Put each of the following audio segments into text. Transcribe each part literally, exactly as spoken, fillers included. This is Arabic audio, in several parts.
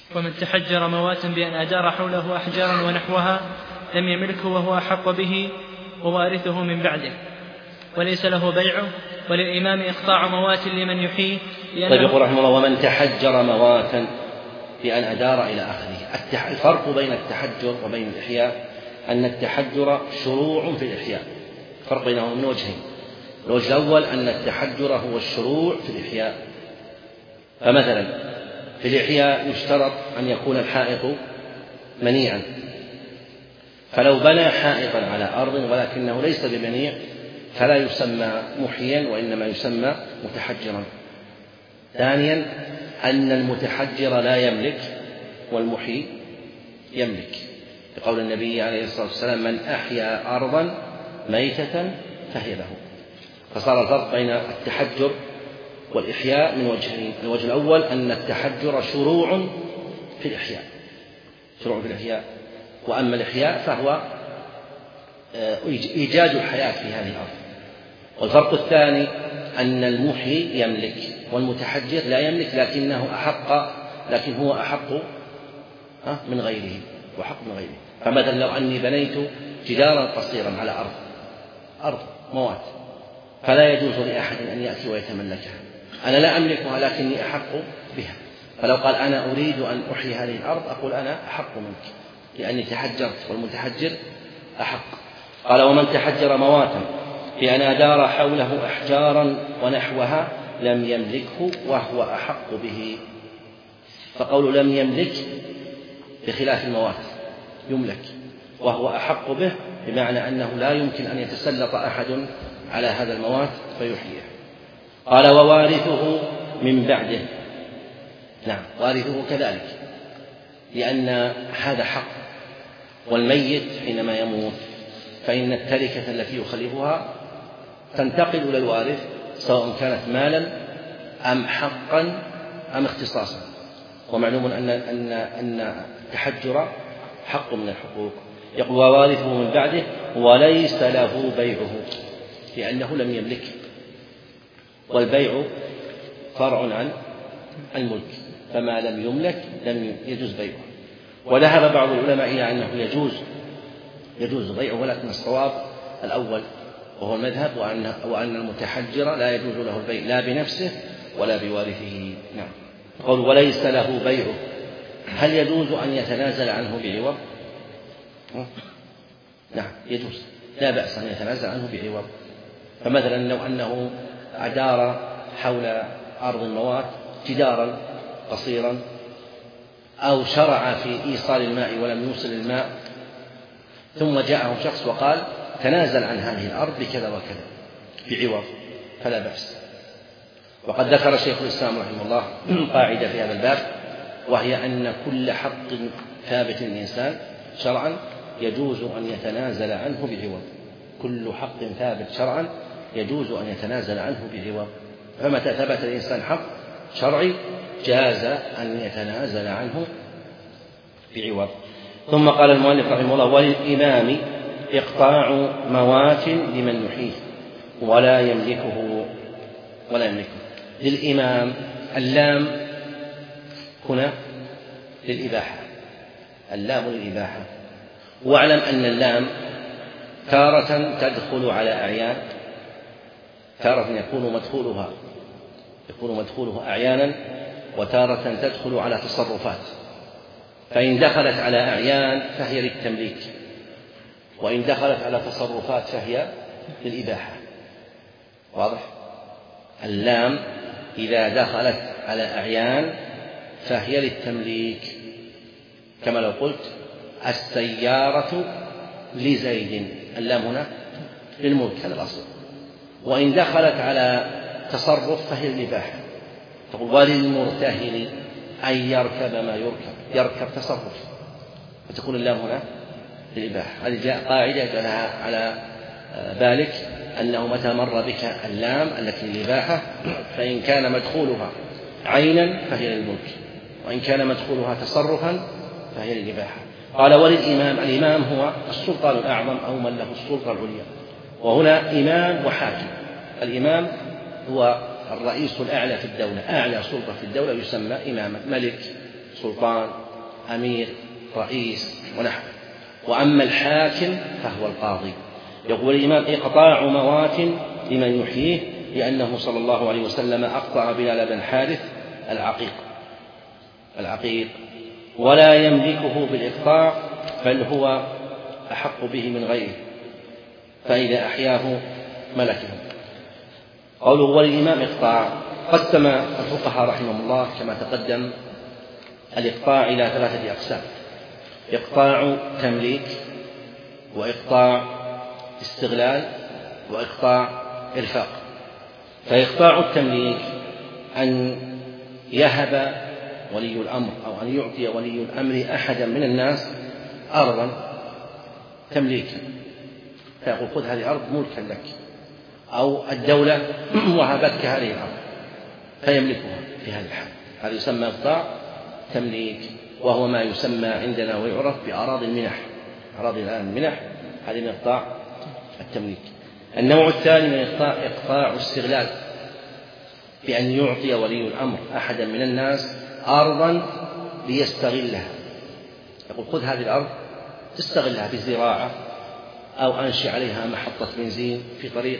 ومن تحجر مواتا بأن أدار حوله أحجارا ونحوها لم يملكه وهو أحق به ووارثه من بعده، وليس له بيعه، وللإمام إقطاع موات لمن يحييه. طيب يقول رحمه الله: ومن تحجر مواتا بأن أدار إلى آخره. الفرق بين التحجر وبين الإحياء أن التحجر شروع في الإحياء، فرق بينهما من وجهين. الوجه الأول أن التحجر هو الشروع في الإحياء، فمثلا في الإحياء يشترط أن يكون الحائط منيعا، فلو بنى حائطا على أرض ولكنه ليس بمنيع فلا يسمى محيا وإنما يسمى متحجرا. ثانيا أن المتحجر لا يملك والمحيي يملك، بقول النبي عليه الصلاة والسلام: من أحيا أرضا ميتة فهي له. فصار الفرق بين التحجر والإحياء من وجهين. الوجه الأول أن التحجر شروع في الإحياء، شروع في الإحياء، وأما الإحياء فهو إيجاد الحياة في هذه الأرض. والفرق الثاني أن المحيي يملك والمتحجر لا يملك، لكنه أحق لكن هو أحق من غيره وحق من غيره. فمثلا لو أني بنيت جدارا قصيرا على أرض أرض موات، فلا يجوز لأحد أن يأتي ويتملكها، أنا لا أملكها لكني أحق بها. فلو قال: أنا أريد أن أحيي هذه الأرض، أقول: أنا أحق منك لأني تحجرت، والمتحجر أحق. قال: ومن تحجر مواتا بأن أدار حوله أحجارا ونحوها لم يملكه وهو أحق به. فقول لم يملك بخلاف الموات، يملك وهو أحق به، بمعنى أنه لا يمكن أن يتسلط أحد على هذا الموات فيحييه. قال: ووارثه من بعده. نعم، وارثه كذلك، لأن هذا حق، والميت حينما يموت فإن التركة التي يخلفها تنتقل إلى الوارث، سواء كانت مالا أم حقا أم اختصاصا. ومعلوم أن أن أن التحجر حق من الحقوق. يقول: ووارثه من بعده وليس له بيعه، لأنه لم يملك، والبيع فرع عن الملك، فما لم يملك لم يجوز بيعه. وذهب بعض العلماء إلى أنه يجوز يجوز بيعه، ولكن الصواب الأول وهو المذهب، وأن وأن المتحجر لا يجوز له البيع لا بنفسه ولا بوارثه. نعم. قال: وليس له بيعه. هل يجوز أن يتنازل عنه بعوض؟ نعم، يجوز، لا بأس أن يتنازل عنه بعوض. فمثلا لو أنه أدار حول أرض الموات جدارا قصيرا، أو شرع في إيصال الماء ولم يوصل الماء، ثم جاءه شخص وقال: تنازل عن هذه الأرض بكذا وكذا بعوض، فلا بأس. وقد ذكر شيخ الإسلام رحمه الله قاعدة في هذا الباب، وهي أن كل حق ثابت للإنسان شرعا يجوز أن يتنازل عنه بعوض. كل حق ثابت شرعا يجوز أن يتنازل عنه بعوض. فمتى ثبت الإنسان حق شرعي جاز أن يتنازل عنه بعوض. ثم قال المؤلف رحمه الله: وللإمام إقطاع موات لمن يحييه ولا يملكه ولا يملكه. للإمام، اللام هنا للإباحة، اللام للإباحة. واعلم أن اللام تارة تدخل على أعيان، تارة يكون مدخولها يكون مدخولها أعيانا، وتارة تدخل على تصرفات. فإن دخلت على أعيان فهي للتمليك، وإن دخلت على تصرفات فهي للإباحة. واضح؟ اللام إذا دخلت على أعيان فهي للتمليك، كما لو قلت: السيارة لزيد، اللام هنا للملك، هذا الأصل. وإن دخلت على تصرف فهي للإباحة. تقول: وللمرتهن أن يركب ما يركب، يركب تصرف، فتكون اللام هنا للإباحة. هذه جاء قاعدة جعلها على بالك أنه متى مر بك اللام التي للإباحة فإن كان مدخولها عينا فهي للملك، وإن كان مدخولها تصرفا فهي للإباحة. قال: وللإمام. الإمام هو السلطان الأعظم أو من له السلطة العليا، وهنا إمام وحاكم. الإمام هو الرئيس الأعلى في الدولة، أعلى سلطة في الدولة يسمى إماما، ملك، سلطان، أمير، رئيس ونحوه. وأما الحاكم فهو القاضي. يقول الإمام: إقطاع موات لمن يحييه، لأنه صلى الله عليه وسلم أقطع بلال بن حارث العقيق العقيق ولا يملكه بالإقطاع، بل هو أحق به من غيره، فإذا أحياه ملكه. قوله وللإمام إقطاع، قسم الفقهاء رحمهم الله كما تقدم الإقطاع إلى ثلاثة أقسام: إقطاع تمليك، وإقطاع استغلال، وإقطاع إرفاق. فإقطاع التمليك أن يهب ولي الأمر أو أن يعطي ولي الأمر أحدا من الناس أرضا تمليكا، فيقول: خذ هذه الأرض ملكا لك، أو الدولة وهبتك هذه الأرض فيملكها في هذه الحال. هذا يسمى إقطاع تمليك، وهو ما يسمى عندنا ويعرف بأراضي المنح. أراضي الآن المنح هذه من إقطاع التمليك. النوع الثاني من إقطاع إقطاع استغلال، بأن يعطي ولي الأمر أحدا من الناس أرضا ليستغلها، يقول: خذ هذه الأرض استغلها بالزراعة، أو أنشئ عليها محطة بنزين في طريق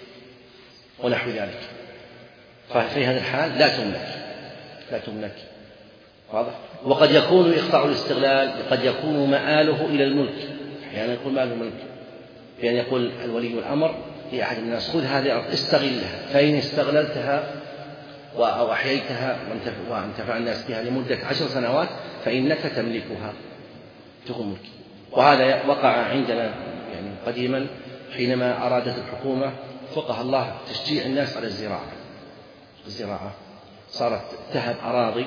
ونحو ذلك. ففي هذا الحال لا تملك لا تملك واضح. وقد يكون إقطاع الاستغلال قد يكون مآله إلى الملك، أحيانا يكون مآله الملك، بأن يقول الولي الأمر لأحد الناس: خذ هذه الأرض استغلها، فإن استغللتها أو أحييتها وانتفع الناس بها لمدة عشر سنوات فإنك تملكها، تكون ملك. وهذا وقع عندنا يعني قديما حينما أرادت الحكومة فقه الله تشجيع الناس على الزراعة الزراعة صارت تهب أراضي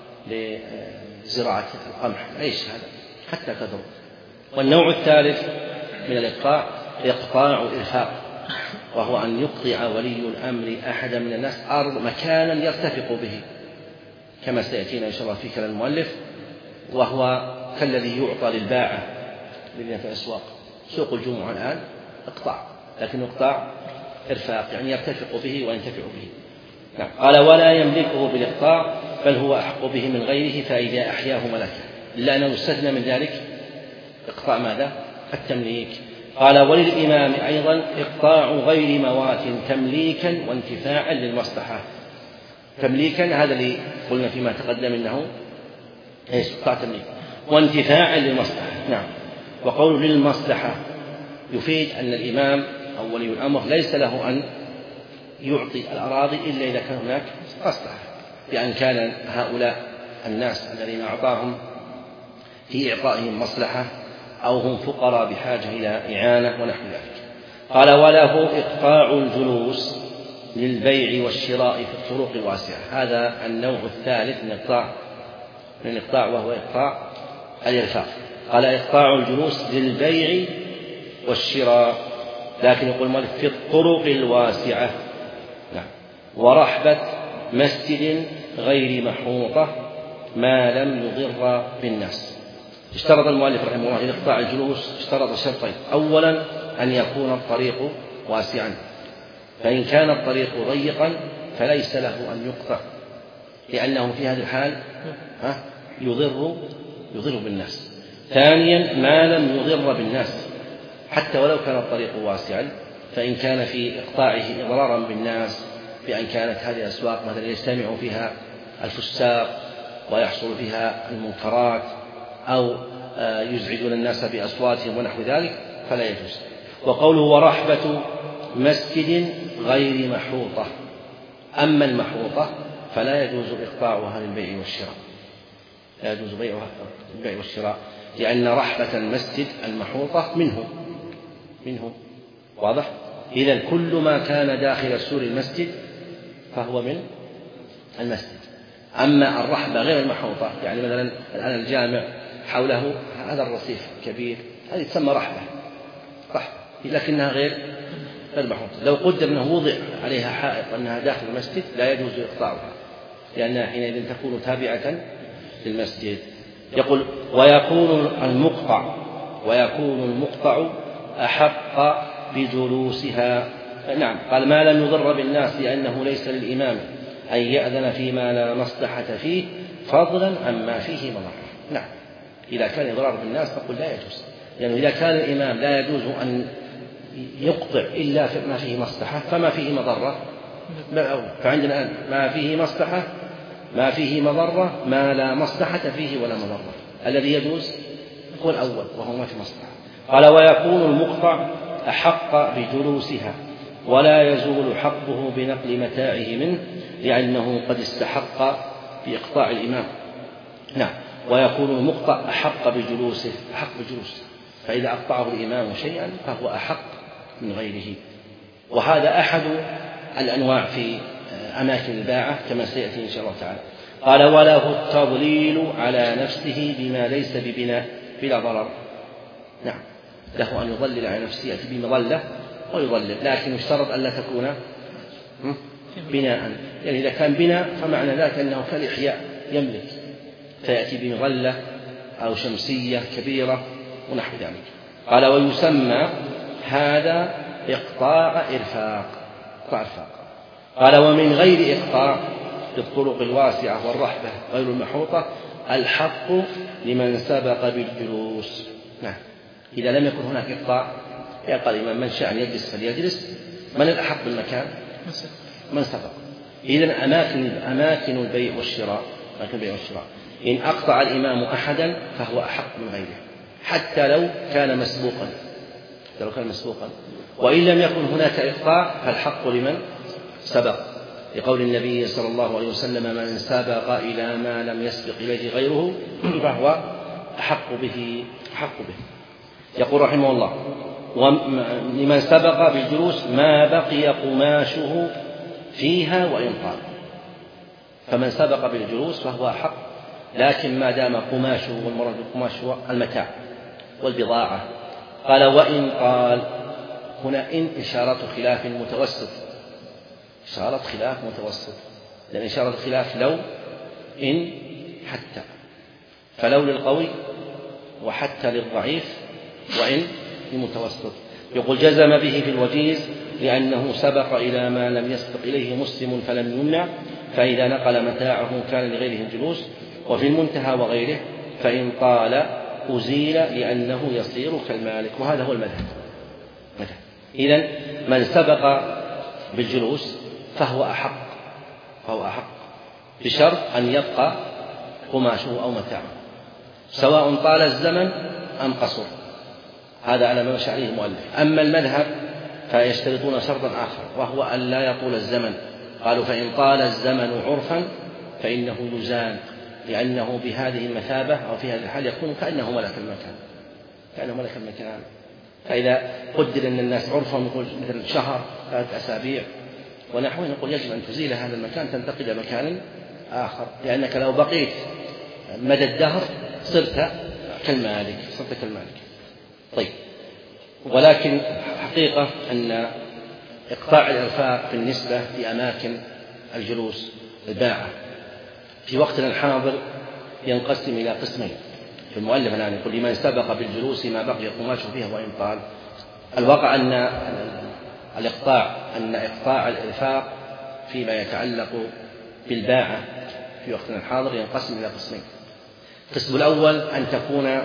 لزراعة القمح، عيش هذا حتى كثر. والنوع الثالث من الإقطاع إقطاع إرفاق، وهو أن يقطع ولي الأمر أحدا من الناس أرض مكانا يرتفق به، كما سيأتينا إن شاء الله في كلام المؤلف، وهو كالذي يعطى للباعة الذين في الأسواق. سوق الجمعة الآن إقطاع، لكن إقطاع إرفاق يعني يرتفق به وينتفع به. نعم. قال: ولا يملكه بالإقطاع، بل هو أحق به من غيره، فإذا أحياه ملكه، إلا أنه يستثنى من ذلك إقطاع ماذا؟ التمليك. قال: وللإمام أيضا إقطاع غير موات تمليكا وانتفاعا للمصلحة. تمليكا هذا اللي قلنا فيما تقدم إنه إيش؟ إقطاع تمليك. وانتفاعا للمصلحة. نعم. وقول للمصلحة يفيد أن الإمام أو ولي الأمر ليس له أن يعطي الأراضي إلا إذا كان هناك مصلحة، بأن كان هؤلاء الناس الذين أعطاهم في إعطائهم مصلحة، أو هم فقراء بحاجة إلى إعانة ونحو ذلك. قال: وله إقطاع الجلوس للبيع والشراء في الطرق الواسعة. هذا النوع الثالث من الإقطاع من الإقطاع وهو إقطاع الإرفاق. قال: إقطاع الجلوس للبيع والشراء، لكن يقول المؤلف في الطرق الواسعة. نعم. ورحبة مسجد غير محوطة ما لم يضر بالناس. اشترط المؤلف رحمه الله لإقطاع الجلوس اشترط شرطين: أولا أن يكون الطريق واسعا، فإن كان الطريق ضيقا فليس له أن يقطع، لأنه في هذه الحال يضر يضر بالناس. ثانيا ما لم يضر بالناس، حتى ولو كان الطريق واسعا، فإن كان في إقطاعه إضرارا بالناس، بأن كانت هذه الأسواق مثلا يجتمع فيها الفساق ويحصل فيها المنكرات، أو يزعجون الناس بأصواتهم ونحو ذلك، فلا يجوز. وقوله: ورحبة مسجد غير محوطة. أما المحوطة فلا يجوز إقطاعها للبيع والشراء، لا يجوز بيعها البيع والشراء، لأن رحبة المسجد المحوطة منه منه واضح. إذن كل ما كان داخل سور المسجد فهو من المسجد. أما الرحبة غير المحوطة، يعني مثلا الآن الجامع حوله هذا الرصيف كبير، هذه تسمى رحبة رحبة لكنها غير المحوطة. لو قدر أنه وضع عليها حائط أنها داخل المسجد لا يجوز إقطاعها، لأنها حينئذ تكون تابعة للمسجد. يقول: ويكون المقطع ويكون المقطع أحق بجلوسها. نعم. قال: ما لم يضر بالناس، لأنه ليس للإمام أن يأذن فيما لا مصلحة فيه، فضلا عما فيه مضرة. نعم، إذا كان إضرار بالناس نقول لا يجوز، لأنه يعني إذا كان الإمام لا يجوز أن يقطع إلا ما فيه مصلحة فما فيه مضرة، فعندنا الآن ما فيه مصلحة ما فيه مضرة ما لا مصلحة فيه ولا مضرة، الذي يجوز هو الأول وهو ما في مصلحة. قال ويكون المقطع أحق بجلوسها ولا يزول حقه بنقل متاعه منه لأنه قد استحق بإقطاع الإمام. نعم، ويكون المقطع أحق بجلوسه أحق بجلوسه فإذا أقطعه الإمام شيئا فهو أحق من غيره. وهذا أحد الأنواع في أماكن الباعة كما سيأتي إن شاء الله تعالى. قال وله التضليل على نفسه بما ليس ببناء بلا ضرر. نعم، له أن يضلل على نفسه يأتي بمظلة ويضلل، لكن يشترط ألا تكون بناء، يعني إذا كان بناء فمعنى ذلك أنه كالإحياء يملك، فيأتي بمظلة أو شمسية كبيرة ونحو ذلك. قال ويسمى هذا إقطاع إرفاق. قال ومن غير إقطاع بالطرق الواسعة والرحبة غير المحوطة الحق لمن سبق بالجلوس. نعم، إذا لم يكن هناك إقطاع يقال الإمام من شاء أن يجلس فليجلس، من الأحق بالمكان من سبق. إذن أماكن أماكن البيع والشراء أماكن البيع والشراء إن أقطع الإمام أحدا فهو أحق من غيره حتى لو كان مسبوقا لو كان مسبوقا وإن لم يكن هناك إقطاع فالحق لمن سبق، لقول النبي صلى الله عليه وسلم من سبق إلى ما لم يسبق إليه غيره فهو أحق به أحق به. يقول رحمه الله لمن سبق بالجلوس ما بقي قماشه فيها وإن طال، فمن سبق بالجلوس فهو أحق، لكن ما دام قماشه والمراد بالقماش هو المتاع والبضاعة. قال وإن قال، هنا إن إشارة خلاف متوسط، إشارة خلاف متوسط، لأن إشارة الخلاف لو إن حتى، فلو للقوي وحتى للضعيف وإن للمتوسط. يقول جزم به في الوجيز لأنه سبق إلى ما لم يسبق إليه مسلم فلم يمنع، فإذا نقل متاعه كان لغيره الجلوس. وفي المنتهى وغيره فإن طال أزيل لأنه يصير كالمالك، وهذا هو المذهب. إذن من سبق بالجلوس فهو أحق فهو أحق بشرط أن يبقى قماشه أو متاعه سواء طال الزمن أم قصر، هذا على ما مشى عليه المؤلف. أما المذهب فيشترطون شرطا آخر وهو أن لا يطول الزمن، قالوا فإن طال الزمن عرفا فإنه يزال، لأنه بهذه المثابة أو في هذه الحال يكون كأنه ملك المكان كأنه ملك المكان. فإذا قدر أن الناس عرفا نقول مثل شهر ثلاثة أسابيع ونحوه، نقول يجب أن تزيل هذا المكان تنتقل إلى مكان آخر، لأنك لو بقيت مدى الدهر صرت كالمالك صرت كالمالك. طيب، ولكن حقيقة أن إقطاع الإرفاق بالنسبة لأماكن الجلوس الباعة في وقتنا الحاضر ينقسم إلى قسمين. في المؤلف الآن يقول لمن سبق بالجلوس ما بقي قماشه فيها وإن طال. الواقع أن الإقطاع أن إقطاع الإرفاق فيما يتعلق بالباعة في وقتنا الحاضر ينقسم إلى قسمين. القسم الأول أن تكون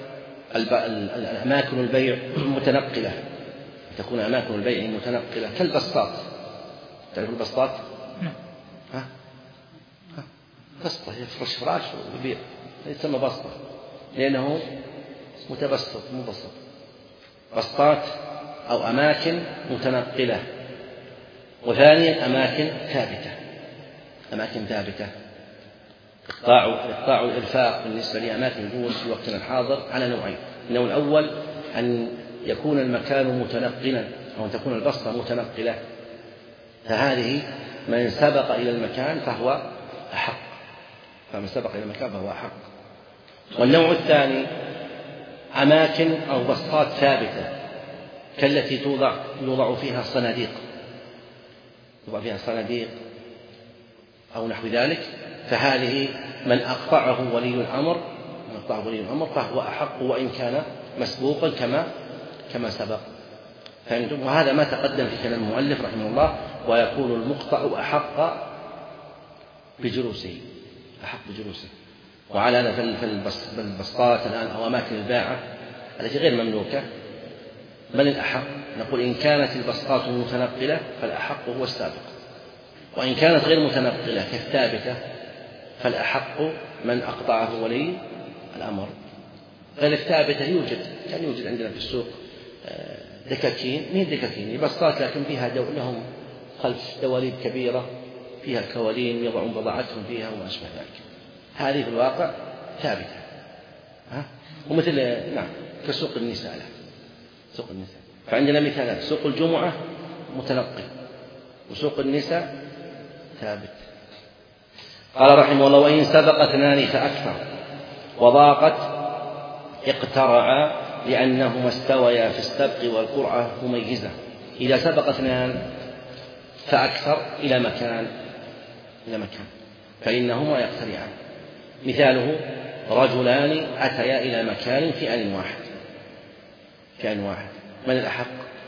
أماكن البيع متنقلة تكون أماكن البيع متنقلة كالبسطات. تعرف البسطات؟ ها؟ ها؟ بسطة يفرش فراش ويبيع يسمى بسطة لأنه متبسط مبسط. بسطات أو أماكن متنقلة. وثانيا أماكن ثابتة أماكن ثابتة إقطاع إقطاع الإرفاق بالنسبة لأماكن الجلوس في وقتنا الحاضر على نوعين. النوع الأول أن يكون المكان متنقلا أو أن تكون البسطة متنقلة، فهذه من سبق إلى المكان فهو أحق فمن سبق إلى المكان فهو أحق. والنوع الثاني أماكن أو بسطات ثابتة كالتي توضع يوضع فيها صناديق يوضع فيها صناديق أو نحو ذلك، فهذه من أقطعه ولي الأمر من أقطعه ولي الأمر فهو أحق وإن كان مسبوقا كما كما سبق. وهذا ما تقدم في كلام المؤلف رحمه الله. ويكون المقطع أحق بجلوسه أحق بجلوسه. وعلى هذا في البسطات الآن أو أماكن الباعة التي غير مملوكة من الأحق؟ نقول إن كانت البسطات متنقلة فالأحق هو السابق، وإن كانت غير متنقلة كالثابتة فالأحق من أقطعه ولي الأمر. غير الثابتة يوجد كان يوجد عندنا في السوق دكاكين، مين دكاكين بسطات لكن فيها دو لهم خلف دواليب كبيرة فيها كوالين يضعون بضاعتهم فيها وما أشبه ذلك. هذه في الواقع ثابتة، ها؟ ومثل نعم كسوق النساء لا. سوق النساء فعندنا مثالات: سوق الجمعة متنقل، وسوق النساء ثابت. قال رحمه الله: وإن سبق اثنان فأكثر وضاقت اقترعا لأنهما استويا في السبق والقرعة مميزة. إذا سبق اثنان فأكثر إلى مكان إلى مكان فإنهما يقترعان. مثاله: رجلان أتيا إلى مكان في آن واحد في آن واحد من الأحق؟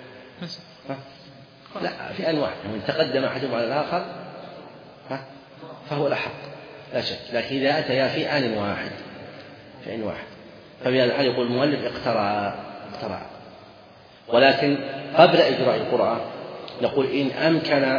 لا، في آن واحد، من تقدم أحدهم على الآخر فهو الأحق لا شك، لكن إذا أتيا في آن واحد في آن واحد فبهذا الحال يقول المؤلف اقترع اقترع. ولكن قبل إجراء القرعة نقول إن أمكن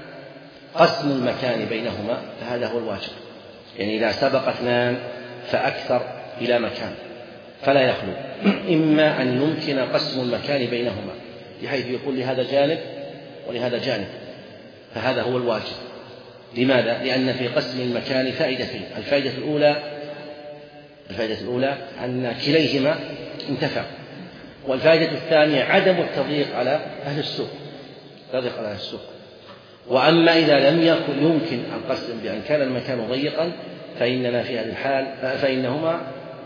قسم المكان بينهما فهذا هو الواجب. يعني إذا سبق اثنان فأكثر إلى مكان فلا يخلو إما أن يمكن قسم المكان بينهما بحيث يكون لهذا جانب ولهذا جانب، فهذا هو الواجب. لماذا؟ لأن في قسم المكان فائدتين: الفائدة الأولى الفائدة الأولى أن كليهما انتفع، والفائدة الثانية عدم التضييق على أهل السوق تضيق على أهل السوق. وأما إذا لم يكن يمكن القسم بأن كان المكان ضيقا فإننا في هذه الحال فإنهما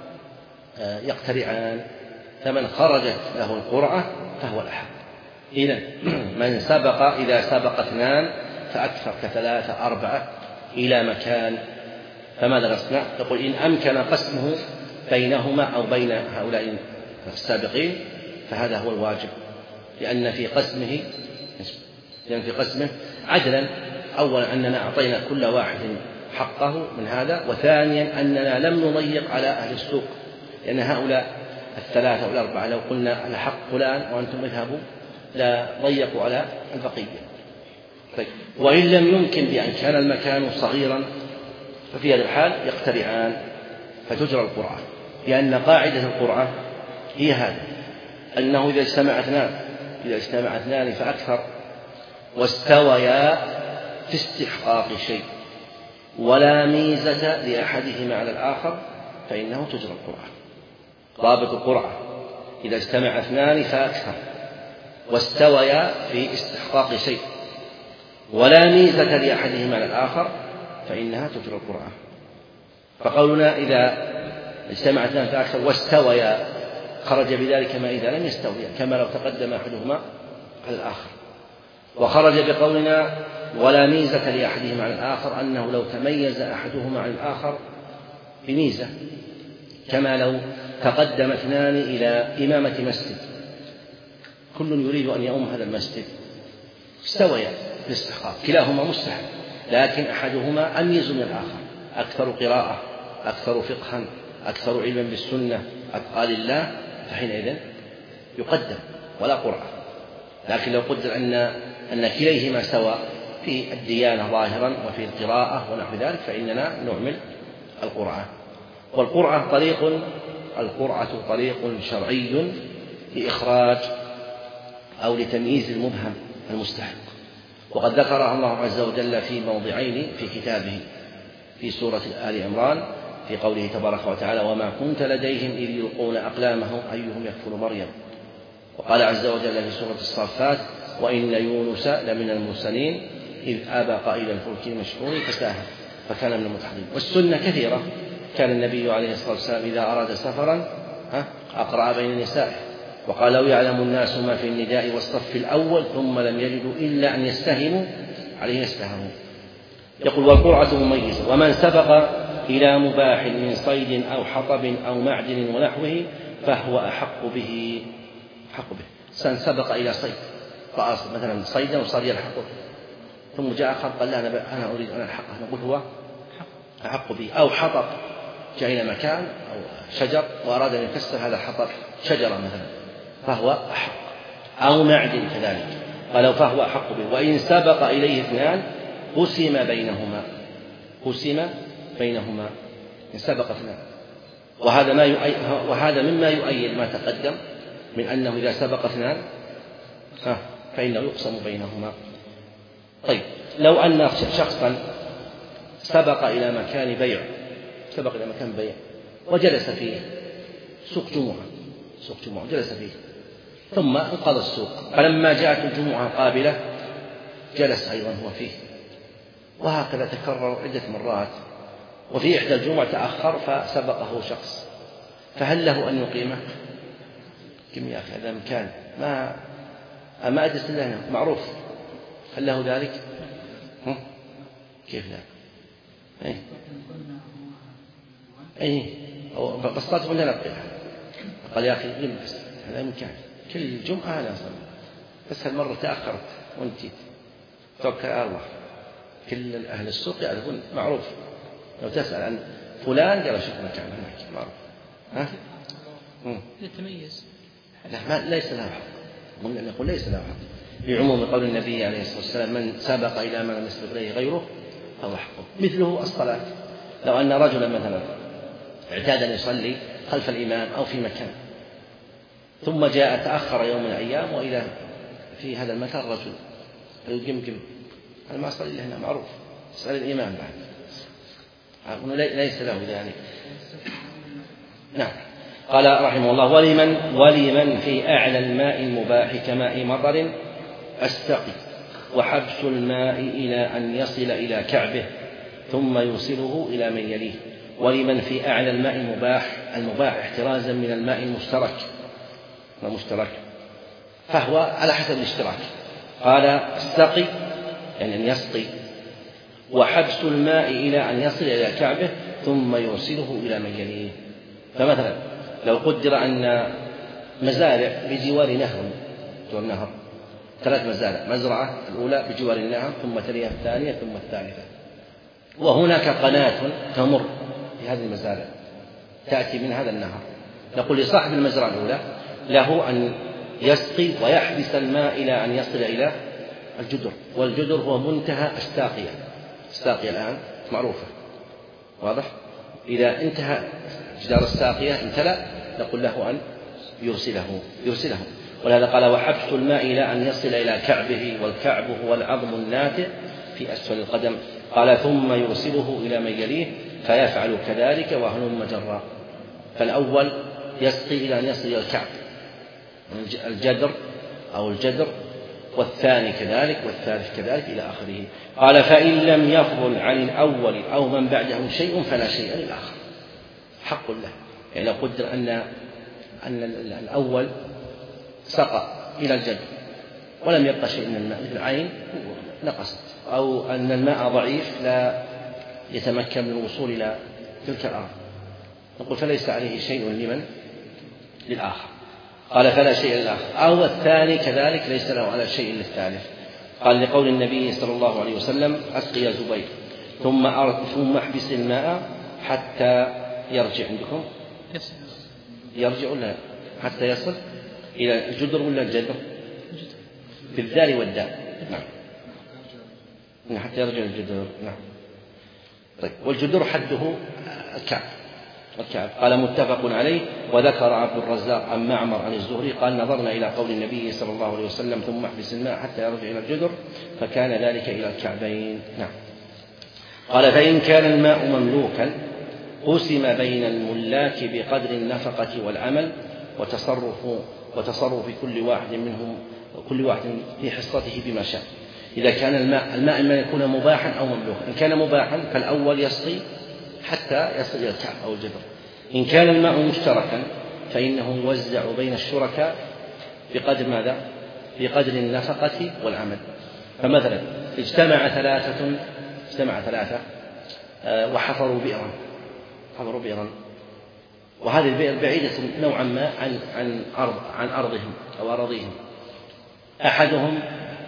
يقترعان، فمن خرجت له القرعة فهو الأحق. إذن من سبق إذا سبق اثنان فأكثر كثلاثة أربعة إلى مكان فماذا نصنع؟ تقول إن أمكن قسمه بينهما أو بين هؤلاء السابقين فهذا هو الواجب، لأن في قسمه لأن في قسمه عدلا. أولا أننا أعطينا كل واحد حقه من هذا، وثانيا أننا لم نضيق على أهل السوق، لأن هؤلاء الثلاثة والأربعة لو قلنا الحق فلان وأنتم اذهبوا لا ضيقوا على البقية. طيب. وإن لم يمكن بأن كان المكان صغيرا ففي هذا الحال يقترعان فتجرى القرعة، لأن قاعدة القرعة هي هذا: أنه إذا اجتمع اثنان إذا اجتمع اثنان فأكثر واستويا في استحقاق شيء ولا ميزة لأحدهما على الآخر فإنه تجرى القرعة. ضابط القرعة: إذا اجتمع اثنان فأكثر واستويا في استحقاق شيء ولا ميزة لأحدهما على الآخر فإنها تجرى القرعة. فقولنا إذا اجتمع اثنان فأكثر واستويا خرج بذلك ما إذا لم يستويا، كما لو تقدم أحدهما على الآخر. وخرج بقولنا ولا ميزة لأحدهما على الآخر أنه لو تميز أحدهما عن الآخر بميزة، كما لو تقدم اثنان إلى إمامة مسجد، كل يريد أن يؤم هذا المسجد، استويا في الاستحقاق، كلاهما مستحق، لكن أحدهما أميز من الآخر، أكثر قراءة، أكثر فقها، أكثر علما بالسنة، أتقى لله، فحينئذ يقدم ولا قرعة. لكن لو قدر أن أن كليهما سواء في الديانة ظاهرا وفي القراءة ونحو ذلك فإننا نعمل القرعة. والقرعة طريق القرعة طريق شرعي لإخراج أو لتمييز المبهم المستحق، وقد ذكرها الله عز وجل في موضعين في كتابه: في سورة آل عمران في قوله تبارك وتعالى: وما كنت لديهم إذ يلقون أقلامهم أيهم يكفل مريم. وقال عز وجل في سورة الصافات: وإن يونس لمن المرسلين إذ آبق إلى الفلك المشحون فساهم فكان من المدحضين. والسنة كثيرة، كان النبي عليه الصلاة والسلام إذا أراد سفرا أقرأ بين نسائه، وقال: لو يعلم الناس ما في النداء والصف الأول ثم لم يجدوا إلا أن يستهموا عليه يستهموا. يقول: والقرعة مميزة. ومن سبق إلى مباح من صيد أو حطب أو معدن ونحوه فهو أحق به حق به. إنسان سبق إلى صيد، رأى مثلا صيدا وصار يلحقه، ثم جاء آخر قال: لا أنا أريد أن ألحقه، نقول هو أحق به. أو حطب جاء إلى مكان أو شجر وأراد أن يكسر هذا الحطب شجرة مثلا فهو أحق، أو معدن كذلك قالوا فهو أحق به. وإن سبق إليه اثنان قسم بينهما، قسم بينهما إن سبق اثنان. وهذا ما يؤيد، وهذا مما يؤيد ما تقدم من أنه إذا سبق اثنان فإنه يقسم بينهما. طيب لو أن شخصا سبق إلى مكان بيع، سبق إلى مكان بيع وجلس فيه سوق جمعة، سوق جمعة جلس فيه ثم انقضى السوق، فلما جاءت الجمعة قابلة جلس أيضا هو فيه، وهكذا تكرر عدة مرات. وفي إحدى الجمعة تأخر فسبقه شخص، فهل له أن يقيمه؟ كم يا أخي هذا مكان ما ما أدرس له معروف، هل له ذلك؟ كيف لا؟ أي أي بس طلعت عندنا نقلها قال يا أخي بس هذا مكان كل الجمعة أنا أصلا بس هالمرة تأخرت وانتيت، توكل على الله. كل أهل السوق يعرفون معروف، لو تسأل عن فلان قال شوف مكان هناك معروف. ها؟ يتميز. لا ما ليس له حق، قلنا نقول ليس له حق لعموم قول النبي عليه الصلاة والسلام من سبق إلى ما لم يسبق إليه غيره فهو حقه. مثله الصلاة، لو أن رجلا مثلا اعتاد أن يصلي خلف الإمام أو في مكان ثم جاء تأخر يوم من الأيام وإلى في هذا المكان رجل فيقمقم هذا ما صلي هنا معروف، يسأل الإمام بعد ليس له ذلك. نعم. قال رحمه الله ولمن ولمن في أعلى الماء المباح كماء مطر السقي وحبس الماء إلى أن يصل إلى كعبه ثم يوصله إلى من يليه. ولمن في أعلى الماء المباح، المباح احترازا من الماء المشترك المشترك فهو على حسب الاشتراك. قال السقي يعني أن يسقي، وحبس الماء إلى أن يصل إلى كعبه ثم يوصله إلى من يليه. فمثلا لو قدر أن مزارع بجوار نهر، جوار نهر ثلاث مزارع، مزرعة الأولى بجوار النهر ثم تليها الثانية ثم الثالثة، وهناك قناة تمر في هذه المزارع تأتي من هذا النهر، نقول لصاحب المزرعة الأولى له أن يسقي ويحبس الماء إلى أن يصل إلى الجدر، والجدر هو منتهى الساقية. الساقية الآن معروفة واضح، إذا انتهى جدار الساقية امتلأ نقول له أن يرسله يرسله ولهذا قال وحبس الماء إلى أن يصل إلى كعبه، والكعب هو العظم الناتئ في أسفل القدم. قال ثم يرسله إلى من يليه فيفعل كذلك وهلم جرا. فالأول يسقي إلى أن يصل إلى الكعب الجدر أو الجدر، والثاني كذلك، والثالث كذلك إلى آخره. قال فإن لم يفضل عن الأول أو من بعده شيء فلا شيء للآخر، حق له. يعني لو قدر أن أن الأول سقى إلى الجدر ولم يبقى شيء من الماء مثل العين نقصت، أو أن الماء ضعيف لا يتمكن من الوصول إلى تلك الأرض، نقول فليس عليه شيء لمن للآخر. قال فلا شيء للآخر. أو الثاني كذلك ليس له على شيء للثالث. قال لقول النبي صلى الله عليه وسلم أسقي يا زبير ثم ثم احبس الماء حتى يرجع. عندكم يرجع ولا حتى يصل إلى الجدر ولا الجدر؟ بالذال والدال. نعم حتى يرجع الجدر. نعم. طيب والجدر حده الكعب الكعب. قال متفق عليه. وذكر عبد الرزاق عن معمر عن الزهري قال نظرنا إلى قول النبي صلى الله عليه وسلم ثم احبس الماء حتى يرجع إلى الجدر فكان ذلك إلى الكعبين. نعم. قال فإن كان الماء مملوكا قسم بين الملاك بقدر النفقة والعمل وتصرف وتصرف كل واحد منهم كل واحد في حصته بما شاء. إذا كان الماء الماء إما يكون مباحا أو مملوكا. إن كان مباحا فالأول يسقي حتى يصل إلى الكعب أو الجدر. إن كان الماء مشتركا فإنه يوزع بين الشركاء بقدر ماذا؟ بقدر النفقة والعمل. فمثلا اجتمع ثلاثة اجتمع ثلاثة وحفروا بئرا حفروا بئرا وهذه البئر بعيدة نوعا ما عن عن أرض عن أرضهم أو أراضيهم. أحدهم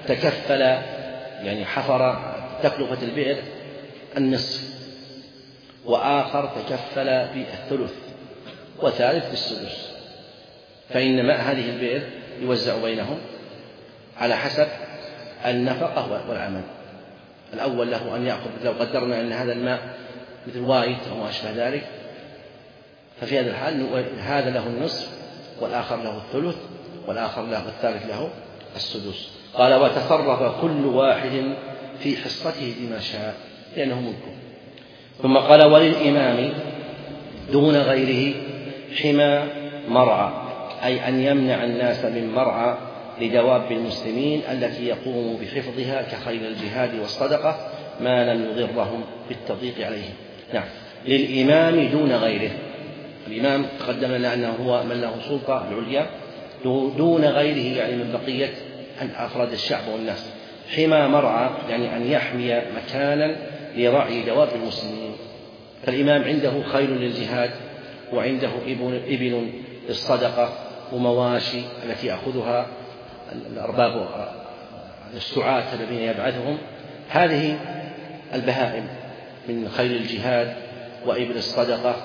تكفل يعني حفر تكلفة البئر النصف وآخر تكفل بالثلث وثالث بالسدس، فإن ماء هذه البئر يوزع بينهم على حسب النفقة والعمل. الأول له أن يأخذ، لو قدرنا أن هذا الماء مثل وايت أو ما أشبه ذلك، ففي هذا الحال هذا له النصف والآخر له الثلث والآخر له الثالث له السدس. قال وتصرف كل واحد في حصته بما شاء لأنه ملكه. ثم قال وللإمام دون غيره حمى مرعى، أي أن يمنع الناس من مرعى لدواب المسلمين التي يقوم بحفظها كخيل الجهاد والصدقة ما لم يضرهم بالتضييق عليهم. نعم، للإمام دون غيره. الإمام تقدم لنا أنه هو من له سلطة العليا، دون غيره يعني من بقية أفراد الشعب والناس. حمى مرعى يعني أن يحمي مكانا لرعي دواب المسلمين، فالإمام عنده خيل للجهاد، وعنده إبل للصدقة، ومواشي التي يأخذها الأرباب السعاة الذين يبعثهم، هذه البهائم من خيل الجهاد وإبل الصدقة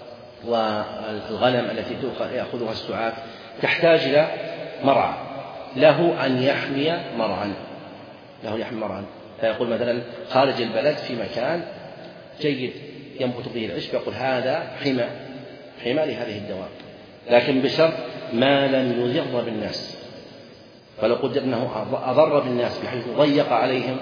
والغنم التي يأخذها السعاة تحتاج إلى مرعى، له أن يحمي مرعا، له يحمي مرعا. فيقول مثلا خارج البلد في مكان جيد ينبت به العشب، يقول هذا حمى حمى لهذه الدواب، لكن بشرط ما لم يضر بالناس. فلو قدر أنه أضر بالناس بحيث ضيق عليهم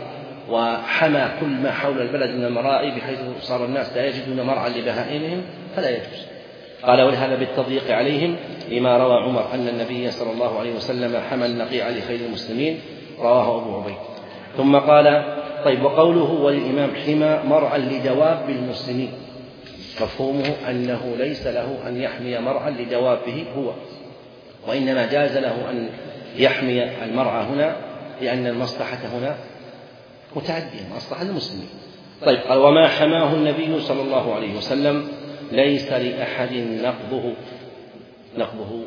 وحمى كل ما حول البلد من المراعي بحيث صار الناس لا يجدون مرعا لبهائمهم فلا يجوز. قال ولهذا بالتضييق عليهم لما روى عمر أن النبي صلى الله عليه وسلم حمى النقيع لخيل المسلمين، رواه أبو عبيد. ثم قال طيب وقوله وللإمام حمى مرعا لدواب المسلمين، مفهومه أنه ليس له أن يحمي مرعا لدوابه هو، وإنما جاز له أن يحمي المرعى هنا لأن المصلحة هنا متعدية، مصلحة المسلمين. طيب قال وما حماه النبي صلى الله عليه وسلم ليس لأحد نقضه نقضه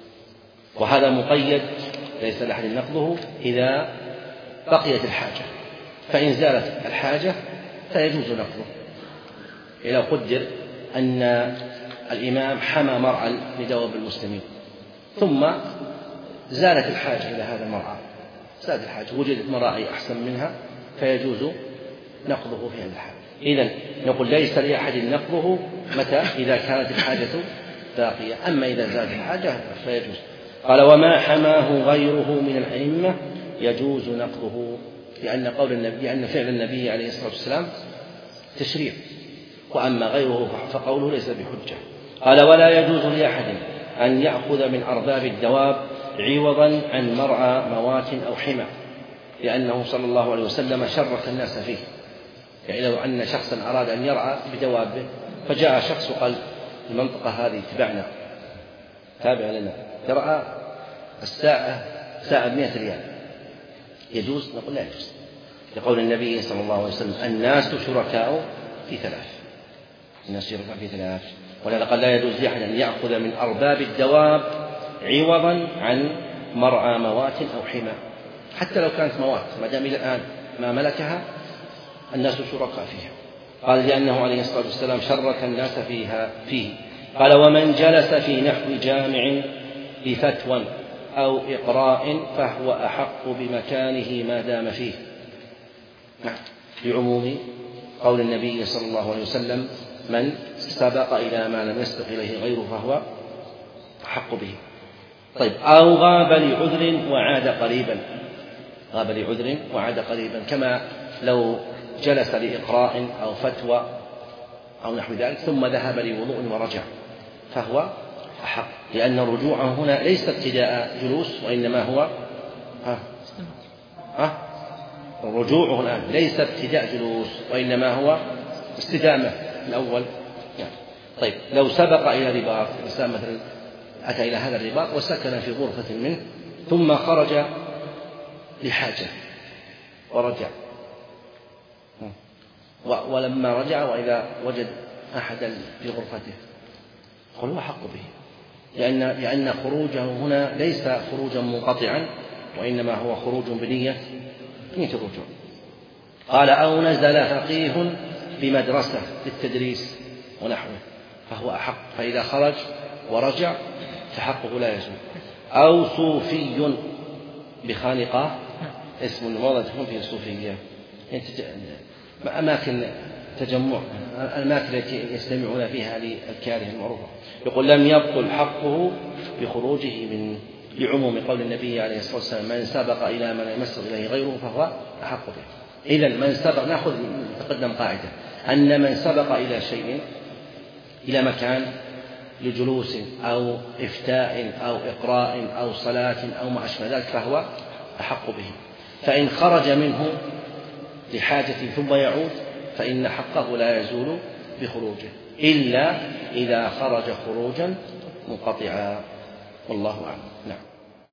وهذا مقيد، ليس لأحد نقضه إذا بقيت الحاجة، فإن زالت الحاجة فيجوز نقضه. لو قدر أن الإمام حمى مرعى لدواب المسلمين ثم زالت الحاجة إلى هذا المرعى، زالت الحاجة وجدت مراعي أحسن منها فيجوز نقضه في هذا الحال. إذن نقول ليس لأحد نقضه متى إذا كانت الحاجة باقية، أما إذا زالت الحاجة فيجوز. قال وما حماه غيره من الأئمة يجوز نقضه، لأن قول النبي لأن فعل النبي عليه الصلاة والسلام تشريع، وأما غيره فقوله ليس بحجة. قال ولا يجوز لأحد أن يأخذ من أرباب الدواب عوضا عن مرعى موات أو حمى، لأنه صلى الله عليه وسلم شرك الناس فيه. يعني لو أن شخصا أراد أن يرعى بدوابه فجاء شخص وقال المنطقة هذه تبعنا تابع لنا ترعى الساعة ساعة بمئة ريال، يجوز؟ نقول لا يجوز، لقول النبي صلى الله عليه وسلم الناس شركاء في ثلاث، الناس شركاء في ثلاث. ولهذا قال لا يجوز لأحد أن يأخذ من أرباب الدواب عوضا عن مرعى موات أو حمى، حتى لو كانت موات ما دام إلى الآن ما ملكها الناس شركاء فيها. قال لأنه عليه الصلاة والسلام شرك الناس فيها فيه. قال ومن جلس في نحو جامع بفتوى أو إقراء فهو أحق بمكانه ما دام فيه، لعموم قول النبي صلى الله عليه وسلم من سبق إلى ما لم يسبق إليه غيره فهو أحق به. طيب أو غاب لعذر وعاد قريبا، غاب لعذر وعاد قريبا، كما لو جلس لإقراء أو فتوى أو نحو ذلك ثم ذهب لوضوء ورجع فهو أحق، لأن رجوعه هنا ليس ابتداء جلوس وإنما هو ها ها رجوعه الآن ليس ابتداء جلوس وإنما هو استدامة الأول يعني. طيب لو سبق إلى رباط، الإنسان مثلا أتى إلى هذا الرباط وسكن في غرفة منه ثم خرج لحاجة ورجع، ولما رجع وإذا وجد أحدا في غرفته قل هو حق به، لأن لأن خروجه هنا ليس خروجا منقطعا وإنما هو خروج بنية نية الرجوع. قال أو نزل فقيه بمدرسة للتدريس ونحوه فهو أحق، فإذا خرج ورجع فحقه لا يزول. أو صوفي بخانقة، اسم الموضع تكون فيه الصوفية، أماكن تجمع، الأماكن التي يستمعون فيها للكاره المعروفة. يقول لم يبطل حقه بخروجه من لعموم قول النبي عليه الصلاة والسلام من سبق إلى من يمس إليه غيره فهو أحق به. إذن من سبق، نأخذ تقدم قاعدة أن من سبق إلى شيء، إلى مكان لجلوس أو إفتاء أو إقراء أو صلاة أو ما أشبه ذلك فهو أحق به. فإن خرج منه لحاجة ثم يعود فإن حقه لا يزول بخروجه إلا إذا خرج خروجا منقطعا، والله أعلم. نعم.